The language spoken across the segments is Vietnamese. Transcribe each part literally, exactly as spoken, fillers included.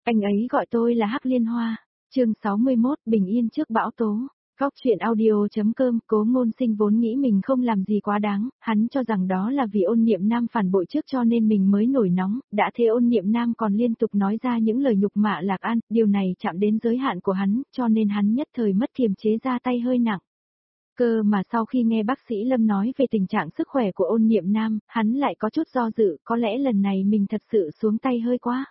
Anh ấy gọi tôi là Hắc Liên Hoa. Chương sáu mươi mốt, bình yên trước bão tố. Góc truyện audio.com. Cố Ngôn Sinh vốn nghĩ mình không làm gì quá đáng, hắn cho rằng đó là vì Ôn Niệm Nam phản bội trước cho nên mình mới nổi nóng, đã thế Ôn Niệm Nam còn liên tục nói ra những lời nhục mạ Lạc An, điều này chạm đến giới hạn của hắn, cho nên hắn nhất thời mất kiềm chế ra tay hơi nặng. Cơ mà sau khi nghe bác sĩ Lâm nói về tình trạng sức khỏe của Ôn Niệm Nam, hắn lại có chút do dự, có lẽ lần này mình thật sự xuống tay hơi quá.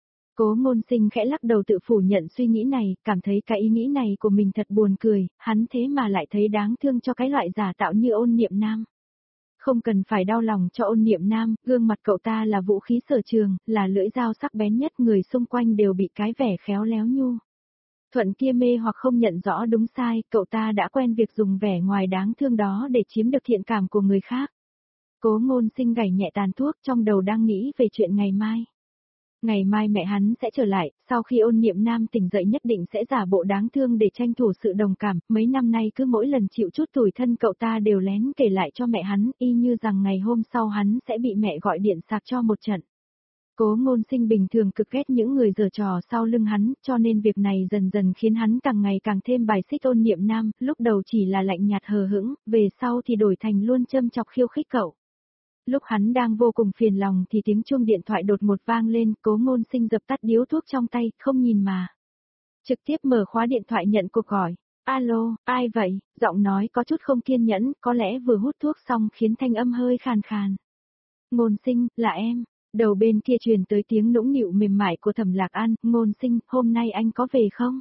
Cố Ngôn Sinh khẽ lắc đầu tự phủ nhận suy nghĩ này, cảm thấy cái ý nghĩ này của mình thật buồn cười, hắn thế mà lại thấy đáng thương cho cái loại giả tạo như Ôn Niệm Nam. Không cần phải đau lòng cho Ôn Niệm Nam, gương mặt cậu ta là vũ khí sở trường, là lưỡi dao sắc bén nhất, người xung quanh đều bị cái vẻ khéo léo nhu thuận kia mê hoặc không nhận rõ đúng sai, cậu ta đã quen việc dùng vẻ ngoài đáng thương đó để chiếm được thiện cảm của người khác. Cố Ngôn Sinh gảy nhẹ tàn thuốc, trong đầu đang nghĩ về chuyện ngày mai. Ngày mai mẹ hắn sẽ trở lại, sau khi Ôn Niệm Nam tỉnh dậy nhất định sẽ giả bộ đáng thương để tranh thủ sự đồng cảm, mấy năm nay cứ mỗi lần chịu chút tủi thân cậu ta đều lén kể lại cho mẹ hắn, y như rằng ngày hôm sau hắn sẽ bị mẹ gọi điện sạc cho một trận. Cố Ngôn Sinh bình thường cực ghét những người giở trò sau lưng hắn, cho nên việc này dần dần khiến hắn càng ngày càng thêm bài xích Ôn Niệm Nam, lúc đầu chỉ là lạnh nhạt hờ hững, về sau thì đổi thành luôn châm chọc khiêu khích cậu. Lúc hắn đang vô cùng phiền lòng thì tiếng chuông điện thoại đột một vang lên, Cố Ngôn Sinh dập tắt điếu thuốc trong tay, không nhìn mà. Trực tiếp mở khóa điện thoại nhận cuộc gọi. Alo, ai vậy? Giọng nói có chút không kiên nhẫn, có lẽ vừa hút thuốc xong khiến thanh âm hơi khàn khàn. Ngôn Sinh, là em. Đầu bên kia truyền tới tiếng nũng nịu mềm mại của Thẩm Lạc An, Ngôn Sinh, hôm nay anh có về không?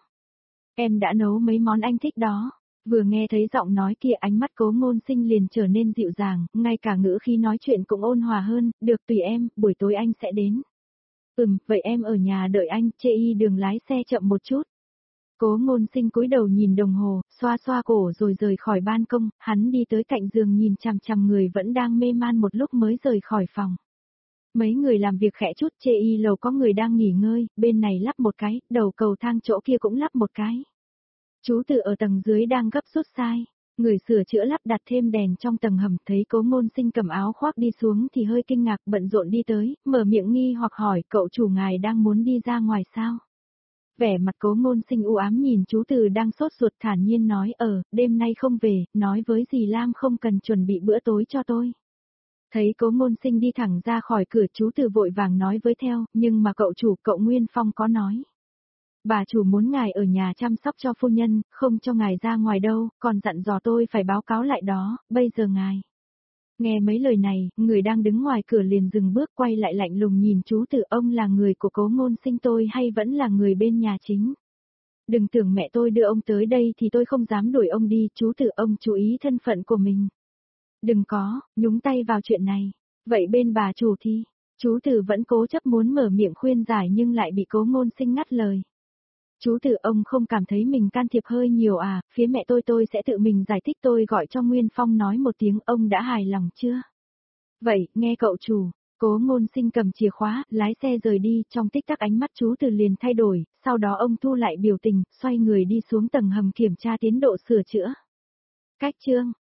Em đã nấu mấy món anh thích đó. Vừa nghe thấy giọng nói kia ánh mắt Cố Ngôn Sinh liền trở nên dịu dàng, ngay cả ngữ khí nói chuyện cũng ôn hòa hơn, được tùy em, buổi tối anh sẽ đến. Ừm, vậy em ở nhà đợi anh, chê y đường lái xe chậm một chút. Cố Ngôn Sinh cúi đầu nhìn đồng hồ, xoa xoa cổ rồi rời khỏi ban công, hắn đi tới cạnh giường nhìn chằm chằm người vẫn đang mê man một lúc mới rời khỏi phòng. Mấy người làm việc khẽ chút, chê y lầu có người đang nghỉ ngơi, bên này lắp một cái, đầu cầu thang chỗ kia cũng lắp một cái. Chú Từ ở tầng dưới đang gấp rút sai, người sửa chữa lắp đặt thêm đèn trong tầng hầm, thấy Cố Ngôn Sinh cầm áo khoác đi xuống thì hơi kinh ngạc, bận rộn đi tới, mở miệng nghi hoặc hỏi, cậu chủ ngài đang muốn đi ra ngoài sao? Vẻ mặt Cố Ngôn Sinh u ám nhìn chú Từ đang sốt ruột, thản nhiên nói, ờ, đêm nay không về, nói với dì Lam không cần chuẩn bị bữa tối cho tôi. Thấy Cố Ngôn Sinh đi thẳng ra khỏi cửa, chú Từ vội vàng nói với theo, nhưng mà cậu chủ, cậu Nguyên Phong có nói. Bà chủ muốn ngài ở nhà chăm sóc cho phu nhân, không cho ngài ra ngoài đâu, còn dặn dò tôi phải báo cáo lại đó, bây giờ ngài. Nghe mấy lời này, người đang đứng ngoài cửa liền dừng bước quay lại lạnh lùng nhìn chú Từ, ông là người của Cố Ngôn Sinh tôi hay vẫn là người bên nhà chính. Đừng tưởng mẹ tôi đưa ông tới đây thì tôi không dám đuổi ông đi, chú Từ, ông chú ý thân phận của mình. Đừng có, nhúng tay vào chuyện này. Vậy bên bà chủ thì, chú Từ vẫn cố chấp muốn mở miệng khuyên giải nhưng lại bị Cố Ngôn Sinh ngắt lời. Chú Từ, ông không cảm thấy mình can thiệp hơi nhiều à, phía mẹ tôi tôi sẽ tự mình giải thích, tôi gọi cho Nguyên Phong nói một tiếng, ông đã hài lòng chưa? Vậy, nghe cậu chủ. Cố Ngôn Sinh cầm chìa khóa, lái xe rời đi, trong tích tắc ánh mắt chú Từ liền thay đổi, sau đó ông thu lại biểu tình, xoay người đi xuống tầng hầm kiểm tra tiến độ sửa chữa. Cách chương.